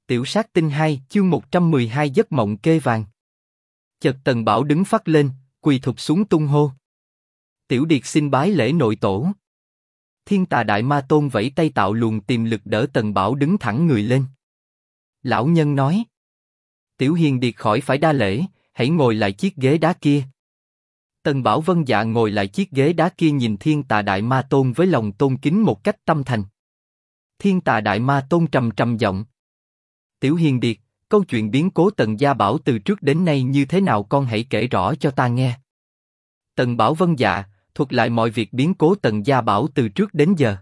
Tiểu sát tinh 2, chương 112 giấc mộng kê vàng. Chợt Tần Bảo đứng phắt lên, quỳ thụp xuống tung hô. Tiểu Điệt xin bái lễ nội tổ. Thiên Tà Đại Ma Tôn vẫy tay tạo luồng tiềm lực đỡ Tần Bảo đứng thẳng người lên. Lão nhân nói. Tiểu Hiền Điệt khỏi phải đa lễ, hãy ngồi lại chiếc ghế đá kia. Tần Bảo vâng dạ ngồi lại chiếc ghế đá kia, nhìn Thiên Tà Đại Ma Tôn với lòng tôn kính một cách tâm thành. Thiên Tà Đại Ma Tôn trầm trầm giọng. Tiểu Hiền Điệt, câu chuyện biến cố Tần Gia Bảo từ trước đến nay như thế nào, con hãy kể rõ cho ta nghe. Tần Bảo vâng dạ, thuật lại mọi việc biến cố Tần Gia Bảo từ trước đến giờ.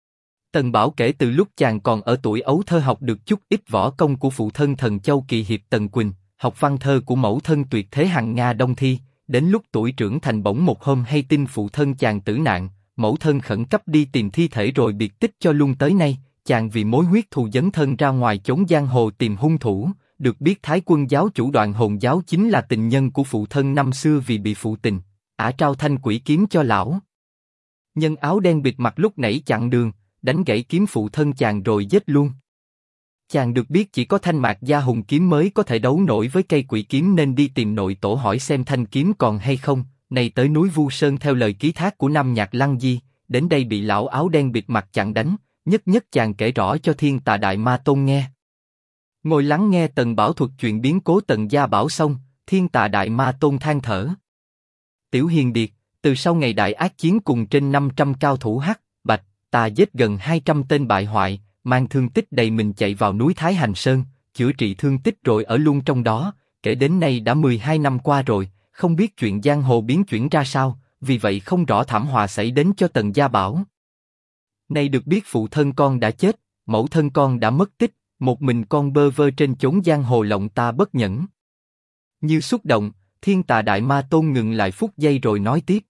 Tần Bảo kể từ lúc chàng còn ở tuổi ấu thơ học được chút ít võ công của phụ thân Thần Châu Kỳ Hiệp Tần Quỳnh, học văn thơ của mẫu thân tuyệt thế Hằng Nga Đông Thi, đến lúc tuổi trưởng thành bỗng một hôm hay tin phụ thân chàng tử nạn, mẫu thân khẩn cấp đi tìm thi thể rồi biệt tích cho luôn tới nay. Chàng vì mối huyết thù dấn thân ra ngoài chốn giang hồ tìm hung thủ, được biết Thái Quân giáo chủ Đoạn Hồn giáo chính là tình nhân của phụ thân năm xưa, vì bị phụ tình, ả trao thanh quỷ kiếm cho lão nhân áo đen bịt mặt lúc nãy chặn đường, đánh gãy kiếm phụ thân chàng rồi giết luôn. Chàng được biết chỉ có thanh mạc gia hùng kiếm mới có thể đấu nổi với cây quỷ kiếm, nên đi tìm nội tổ hỏi xem thanh kiếm còn hay không. Này tới núi Vu Sơn theo lời ký thác của Nam Nhạc Lăng Di, đến đây bị lão áo đen bịt mặt chặn đánh. Nhất nhất chàng kể rõ cho Thiên Tà Đại Ma Tôn nghe. Ngồi lắng nghe Tần Bảo thuật chuyện biến cố Tần Gia Bảo xong, Thiên Tà Đại Ma Tôn than thở. Tiểu Hiền Điệt, từ sau ngày đại ác chiến cùng trên 500 cao thủ Hắc, Bạch, ta giết gần 200 tên bại hoại, mang thương tích đầy mình chạy vào núi Thái Hành Sơn, chữa trị thương tích rồi ở luôn trong đó, kể đến nay đã 12 năm qua rồi, không biết chuyện giang hồ biến chuyển ra sao, vì vậy không rõ thảm họa xảy đến cho Tần Gia Bảo. Nay được biết phụ thân con đã chết, mẫu thân con đã mất tích, một mình con bơ vơ trên chốn giang hồ, lòng ta bất nhẫn. Như xúc động, Thiên Tà Đại Ma Tôn ngừng lại phút giây rồi nói tiếp.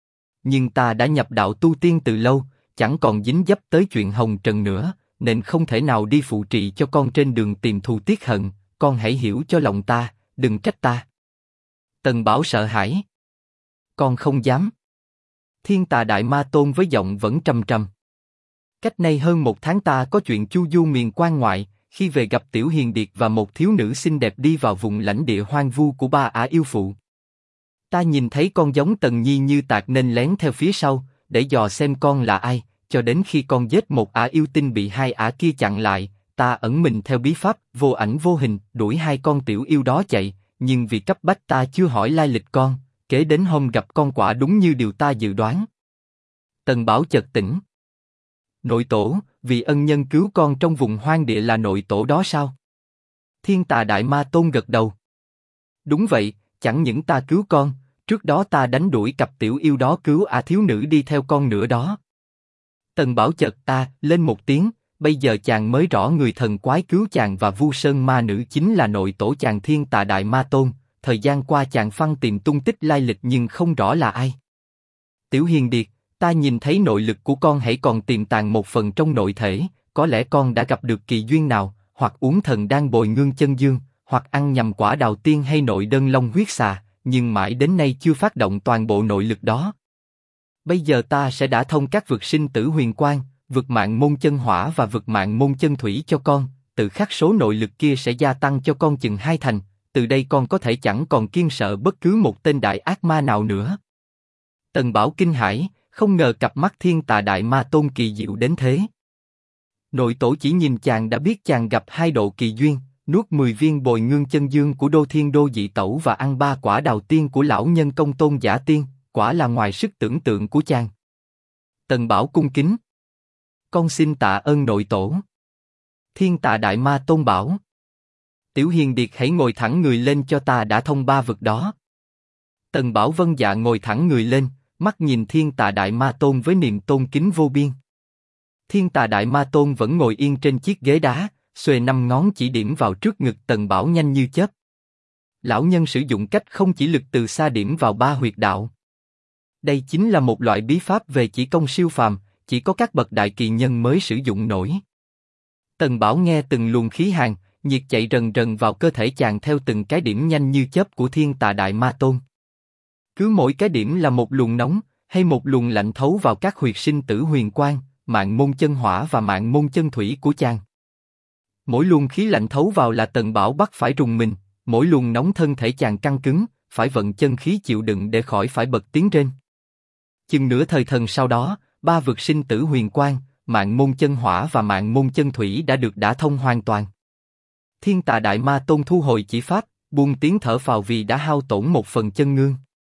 Nhưng ta đã nhập đạo tu tiên từ lâu, chẳng còn dính dấp tới chuyện hồng trần nữa, nên không thể nào đi phụ trì cho con trên đường tìm thù tiết hận, con hãy hiểu cho lòng ta, đừng trách ta. Tần Bảo sợ hãi. Con không dám. Thiên Tà Đại Ma Tôn với giọng vẫn trầm trầm. Cách nay hơn 1 tháng ta có chuyện chu du miền quan ngoại, khi về gặp Tiểu Hiền Điệt và một thiếu nữ xinh đẹp đi vào vùng lãnh địa hoang vu của ba ả yêu phụ. Ta nhìn thấy con giống Tần Nhi như tạc nên lén theo phía sau, để dò xem con là ai, cho đến khi con giết một ả yêu tinh bị hai ả kia chặn lại, ta ẩn mình theo bí pháp, vô ảnh vô hình, đuổi hai con tiểu yêu đó chạy, nhưng vì cấp bách ta chưa hỏi lai lịch con, kế đến hôm gặp con quả đúng như điều ta dự đoán. Tần Bảo chợt tỉnh. Nội tổ, vì ân nhân cứu con trong vùng hoang địa là nội tổ đó sao? Thiên Tà Đại Ma Tôn gật đầu. Đúng vậy, chẳng những ta cứu con, trước đó ta đánh đuổi cặp tiểu yêu đó, cứu thiếu nữ đi theo con nữa đó. Tần Bảo chợt ta lên một tiếng, bây giờ chàng mới rõ người thần quái cứu chàng và Vu Sơn ma nữ chính là nội tổ chàng Thiên Tà Đại Ma Tôn. Thời gian qua chàng phăng tìm tung tích lai lịch nhưng không rõ là ai. Tiểu Hiền Điệt, ta nhìn thấy nội lực của con hãy còn tiềm tàng một phần trong nội thể, có lẽ con đã gặp được kỳ duyên nào, hoặc uống thần đan bồi ngương chân dương, hoặc ăn nhầm quả đào tiên hay nội đơn long huyết xà, nhưng mãi đến nay chưa phát động toàn bộ nội lực đó. Bây giờ ta sẽ đả thông các vực sinh tử huyền quang, vực mạng môn chân hỏa và vực mạng môn chân thủy cho con, tự khắc số nội lực kia sẽ gia tăng cho con chừng 2 thành, từ đây con có thể chẳng còn kiêng sợ bất cứ một tên đại ác ma nào nữa. Tần Bảo kinh hãi, không ngờ cặp mắt Thiên Tà Đại Ma Tôn kỳ diệu đến thế. Nội tổ chỉ nhìn chàng đã biết chàng gặp 2 độ kỳ duyên, nuốt 10 viên bồi ngương chân dương của Đô Thiên Đô Dị Tẩu và ăn 3 quả đào tiên của lão nhân Công Tôn Giả Tiên, quả là ngoài sức tưởng tượng của chàng. Tần Bảo cung kính. Con xin tạ ơn nội tổ. Thiên Tà Đại Ma Tôn bảo. Tiểu Hiền Điệt hãy ngồi thẳng người lên cho ta đã thông 3 vực đó. Tần Bảo vâng dạ ngồi thẳng người lên, mắt nhìn Thiên Tà Đại Ma Tôn với niềm tôn kính vô biên. Thiên Tà Đại Ma Tôn vẫn ngồi yên trên chiếc ghế đá, xuề 5 ngón chỉ điểm vào trước ngực Tần Bảo nhanh như chớp. Lão nhân sử dụng cách không chỉ lực từ xa điểm vào 3 huyệt đạo. Đây chính là một loại bí pháp về chỉ công siêu phàm, chỉ có các bậc đại kỳ nhân mới sử dụng nổi. Tần Bảo nghe từng luồng khí hàn, nhiệt chạy rần rần vào cơ thể chàng theo từng cái điểm nhanh như chớp của Thiên Tà Đại Ma Tôn. Cứ mỗi cái điểm là một luồng nóng, hay một luồng lạnh thấu vào các huyệt sinh tử huyền quang, mạng môn chân hỏa và mạng môn chân thủy của chàng. Mỗi luồng khí lạnh thấu vào là Tần Bảo bắt phải rùng mình, mỗi luồng nóng thân thể chàng căng cứng, phải vận chân khí chịu đựng để khỏi phải bật tiếng rên. Chừng nửa thời thần sau đó, ba vực sinh tử huyền quang, mạng môn chân hỏa và mạng môn chân thủy đã được đả thông hoàn toàn. Thiên Tà Đại Ma Tôn thu hồi chỉ pháp, buông tiếng thở phào vì đã hao tổn một phần chân ngương.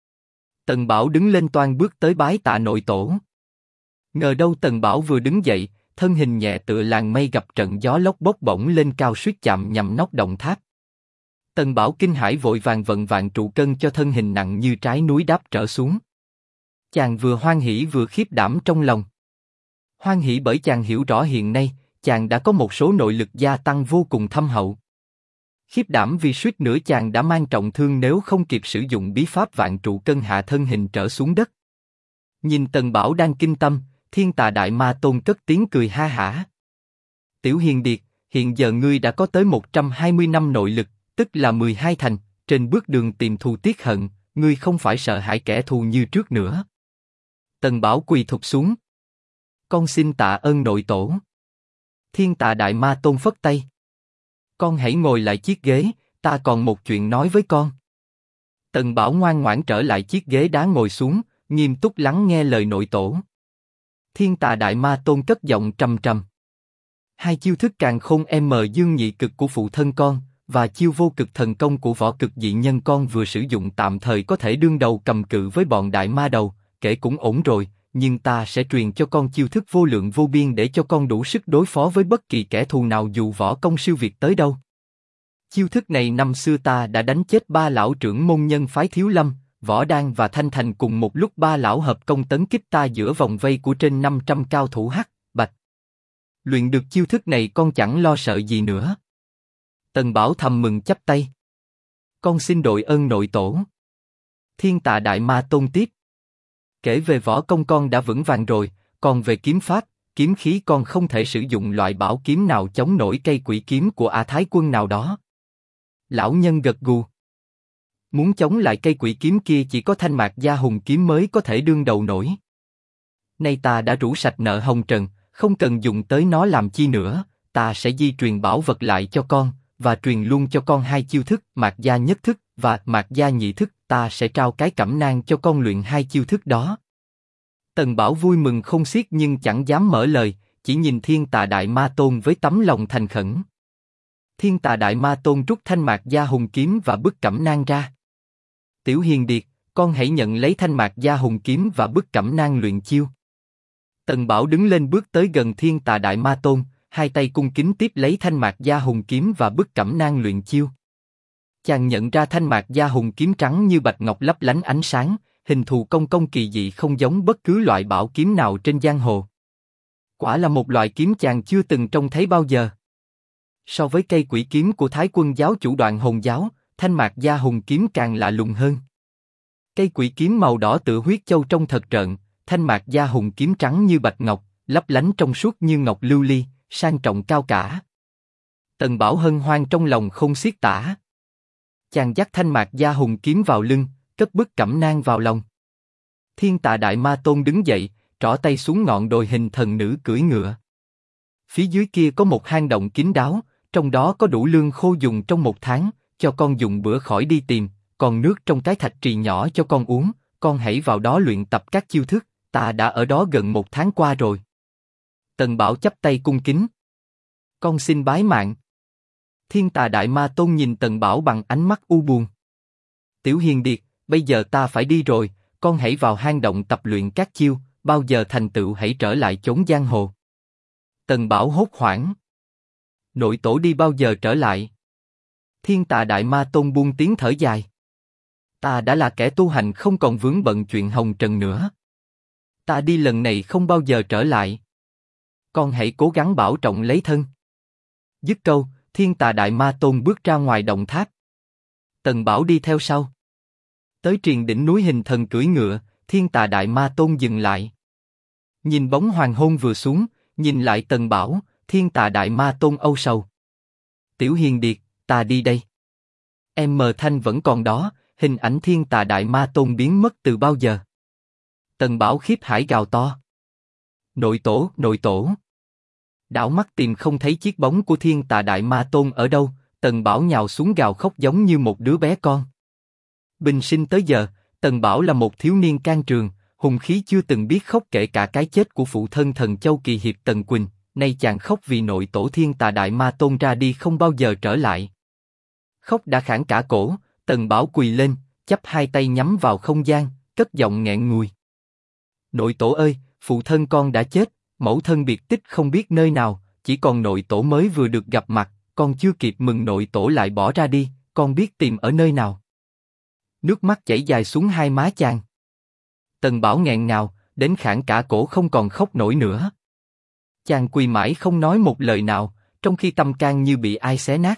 Tần Bảo đứng lên toan bước tới bái tạ nội tổ. Ngờ đâu Tần Bảo vừa đứng dậy, thân hình nhẹ tựa làn mây gặp trận gió lốc bốc bổng lên cao suýt chạm nhằm nóc động tháp. Tần Bảo kinh hãi vội vàng vận vạn trụ cân cho thân hình nặng như trái núi đáp trở xuống. Chàng vừa hoan hỉ vừa khiếp đảm trong lòng. Hoan hỉ bởi chàng hiểu rõ hiện nay, chàng đã có một số nội lực gia tăng vô cùng thâm hậu. Khiếp đảm vì suýt nữa chàng đã mang trọng thương nếu không kịp sử dụng bí pháp vạn trụ cân hạ thân hình trở xuống đất. Nhìn Tần Bảo đang kinh tâm, Thiên Tà Đại Ma Tôn cất tiếng cười ha hả. Tiểu Hiền Điệt, hiện giờ ngươi đã có tới 120 năm nội lực, tức là 12 thành, trên bước đường tìm thù tiết hận, ngươi không phải sợ hãi kẻ thù như trước nữa. Tần Bảo quỳ thụp xuống. Con xin tạ ơn nội tổ. Thiên Tà Đại Ma Tôn phất tay. Con hãy ngồi lại chiếc ghế, ta còn một chuyện nói với con. Tần Bảo ngoan ngoãn trở lại chiếc ghế đá ngồi xuống, nghiêm túc lắng nghe lời nội tổ. Thiên Tà Đại Ma Tôn cất giọng trầm trầm. Hai chiêu thức Càn Khôn Dương Nhị Cực của phụ thân con và chiêu Vô Cực Thần Công của Võ Cực Dị Nhân con vừa sử dụng tạm thời có thể đương đầu cầm cự với bọn đại ma đầu, kể cũng ổn rồi, nhưng ta sẽ truyền cho con chiêu thức vô lượng vô biên để cho con đủ sức đối phó với bất kỳ kẻ thù nào dù võ công siêu việt tới đâu. Chiêu thức này năm xưa ta đã đánh chết ba lão trưởng môn nhân phái Thiếu Lâm, Võ Đan và Thanh Thành cùng một lúc, ba lão hợp công tấn kích ta giữa vòng vây của trên 500 cao thủ Hắc, Bạch. Luyện được chiêu thức này con chẳng lo sợ gì nữa. Tần Bảo thầm mừng chắp tay. Con xin đội ơn nội tổ. Thiên Tà Đại Ma Tôn tiếp. Kể về võ công con đã vững vàng rồi, còn về kiếm pháp, kiếm khí con không thể sử dụng loại bảo kiếm nào chống nổi cây quỷ kiếm của A Thái Quân nào đó. Lão nhân gật gù. Muốn chống lại cây quỷ kiếm kia chỉ có Thanh Mạc Gia Hùng kiếm mới có thể đương đầu nổi. Nay ta đã rũ sạch nợ hồng trần, không cần dùng tới nó làm chi nữa, ta sẽ di truyền bảo vật lại cho con, và truyền luôn cho con hai chiêu thức Mạc Gia Nhất Thức và Mạc Gia Nhị Thức, ta sẽ trao cái cẩm nang cho con luyện hai chiêu thức đó. Tần Bảo vui mừng không xiết nhưng chẳng dám mở lời, chỉ nhìn Thiên Tà Đại Ma Tôn với tấm lòng thành khẩn. Thiên Tà Đại Ma Tôn rút Thanh Mạc Gia Hùng kiếm và bức cẩm nang ra. Tiểu Hiền Điệt, con hãy nhận lấy Thanh Mạc Gia Hùng kiếm và bức cẩm nang luyện chiêu. Tần Bảo đứng lên bước tới gần Thiên Tà Đại Ma Tôn, hai tay cung kính tiếp lấy Thanh Mạc Gia Hùng kiếm và bức cẩm nang luyện chiêu. Chàng nhận ra Thanh Mạc Gia Hùng kiếm trắng như bạch ngọc lấp lánh ánh sáng, hình thù cong cong kỳ dị không giống bất cứ loại bảo kiếm nào trên giang hồ. Quả là một loại kiếm chàng chưa từng trông thấy bao giờ. So với cây quỷ kiếm của Thái Quân giáo chủ Đoạn Hồn giáo, Thanh Mạc Gia Hùng kiếm càng lạ lùng hơn. Cây quỷ kiếm màu đỏ tựa huyết châu trông thật trợn, Thanh Mạc Gia Hùng kiếm trắng như bạch ngọc, lấp lánh trong suốt như ngọc lưu ly, sang trọng cao cả. Tần Bảo hân hoan trong lòng không xiết tả. Chàng dắt Thanh Mạc Gia Hùng kiếm vào lưng, cất bức cẩm nang vào lòng. Thiên Tà Đại Ma Tôn đứng dậy, trỏ tay xuống ngọn đồi hình thần nữ cưỡi ngựa. Phía dưới kia có một hang động kín đáo, trong đó có đủ lương khô dùng trong một tháng, cho con dùng bữa khỏi đi tìm, còn nước trong cái thạch trì nhỏ cho con uống, con hãy vào đó luyện tập các chiêu thức, ta đã ở đó gần một tháng qua rồi. Tần Bảo chắp tay cung kính. Con xin bái mạng. Thiên Tà Đại Ma Tôn nhìn Tần Bảo bằng ánh mắt u buồn. Tiểu Hiền Điệt, bây giờ ta phải đi rồi, con hãy vào hang động tập luyện các chiêu, bao giờ thành tựu hãy trở lại chốn giang hồ. Tần Bảo hốt hoảng. Nội tổ đi bao giờ trở lại? Thiên Tà Đại Ma Tôn buông tiếng thở dài. Ta đã là kẻ tu hành không còn vướng bận chuyện hồng trần nữa. Ta đi lần này không bao giờ trở lại. Con hãy cố gắng bảo trọng lấy thân. Dứt câu, Thiên Tà Đại Ma Tôn bước ra ngoài động tháp. Tần Bảo đi theo sau. Tới triền đỉnh núi hình thần cưỡi ngựa, Thiên Tà Đại Ma Tôn dừng lại. Nhìn bóng hoàng hôn vừa xuống, nhìn lại Tần Bảo, Thiên Tà Đại Ma Tôn âu sầu. Tiểu Hiền Điệt, ta đi đây. Em mờ thanh vẫn còn đó, hình ảnh Thiên Tà Đại Ma Tôn biến mất từ bao giờ. Tần Bảo khiếp hải gào to. Nội tổ, nội tổ. Đảo mắt tìm không thấy chiếc bóng của Thiên Tà Đại Ma Tôn ở đâu, Tần Bảo nhào xuống gào khóc giống như một đứa bé con. Bình sinh tới giờ, Tần Bảo là một thiếu niên can trường, hùng khí chưa từng biết khóc kể cả cái chết của phụ thân Thần Châu Kỳ Hiệp Tần Quỳnh, nay chàng khóc vì nội tổ Thiên Tà Đại Ma Tôn ra đi không bao giờ trở lại. Khóc đã khản cả cổ, Tần Bảo quỳ lên, chắp hai tay nhắm vào không gian, cất giọng nghẹn ngùi. Nội tổ ơi, phụ thân con đã chết, mẫu thân biệt tích không biết nơi nào, chỉ còn nội tổ mới vừa được gặp mặt, con chưa kịp mừng nội tổ lại bỏ ra đi, con biết tìm ở nơi nào. Nước mắt chảy dài xuống hai má chàng. Tần Bảo nghẹn ngào, đến khản cả cổ không còn khóc nổi nữa. Chàng quỳ mãi không nói một lời nào, trong khi tâm can như bị ai xé nát.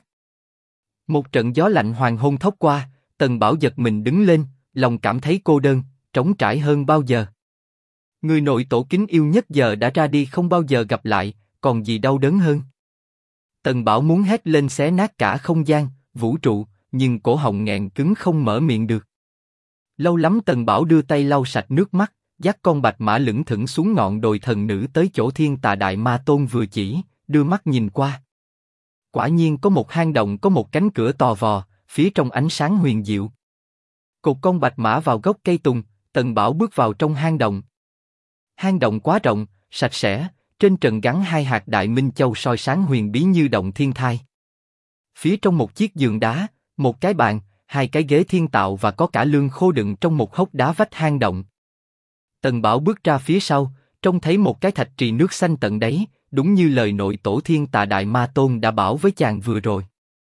Một trận gió lạnh hoàng hôn thốc qua, Tần Bảo giật mình đứng lên, lòng cảm thấy cô đơn, trống trải hơn bao giờ. Người nội tổ kính yêu nhất giờ đã ra đi không bao giờ gặp lại, còn gì đau đớn hơn. Tần Bảo muốn hét lên xé nát cả không gian, vũ trụ, nhưng cổ họng nghẹn cứng không mở miệng được. Lâu lắm Tần Bảo đưa tay lau sạch nước mắt, dắt con bạch mã lững thững xuống ngọn đồi thần nữ tới chỗ Thiên Tà Đại Ma Tôn vừa chỉ, đưa mắt nhìn qua. Quả nhiên có một hang động có một cánh cửa to vò, phía trong ánh sáng huyền diệu. Cột con bạch mã vào gốc cây tùng, Tần Bảo bước vào trong hang động. Hang động quá rộng, sạch sẽ, trên trần gắn hai hạt đại minh châu soi sáng huyền bí như động thiên thai. Phía trong một chiếc giường đá, một cái bàn, hai cái ghế thiên tạo và có cả lương khô đựng trong một hốc đá vách hang động. Tần Bảo bước ra phía sau, trông thấy một cái thạch trì nước xanh tận đáy, đúng như lời nội tổ Thiên Tà Đại Ma Tôn đã bảo với chàng vừa rồi.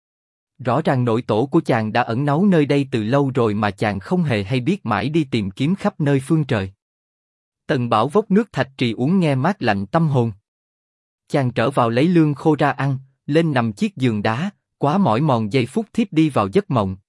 Rõ ràng nội tổ của chàng đã ẩn náu nơi đây từ lâu rồi mà chàng không hề hay biết, mãi đi tìm kiếm khắp nơi phương trời. Tần Bảo vốc nước thạch trì uống nghe mát lạnh tâm hồn. Chàng trở vào lấy lương khô ra ăn, lên nằm chiếc giường đá, quá mỏi mòn giây phút thiếp đi vào giấc mộng.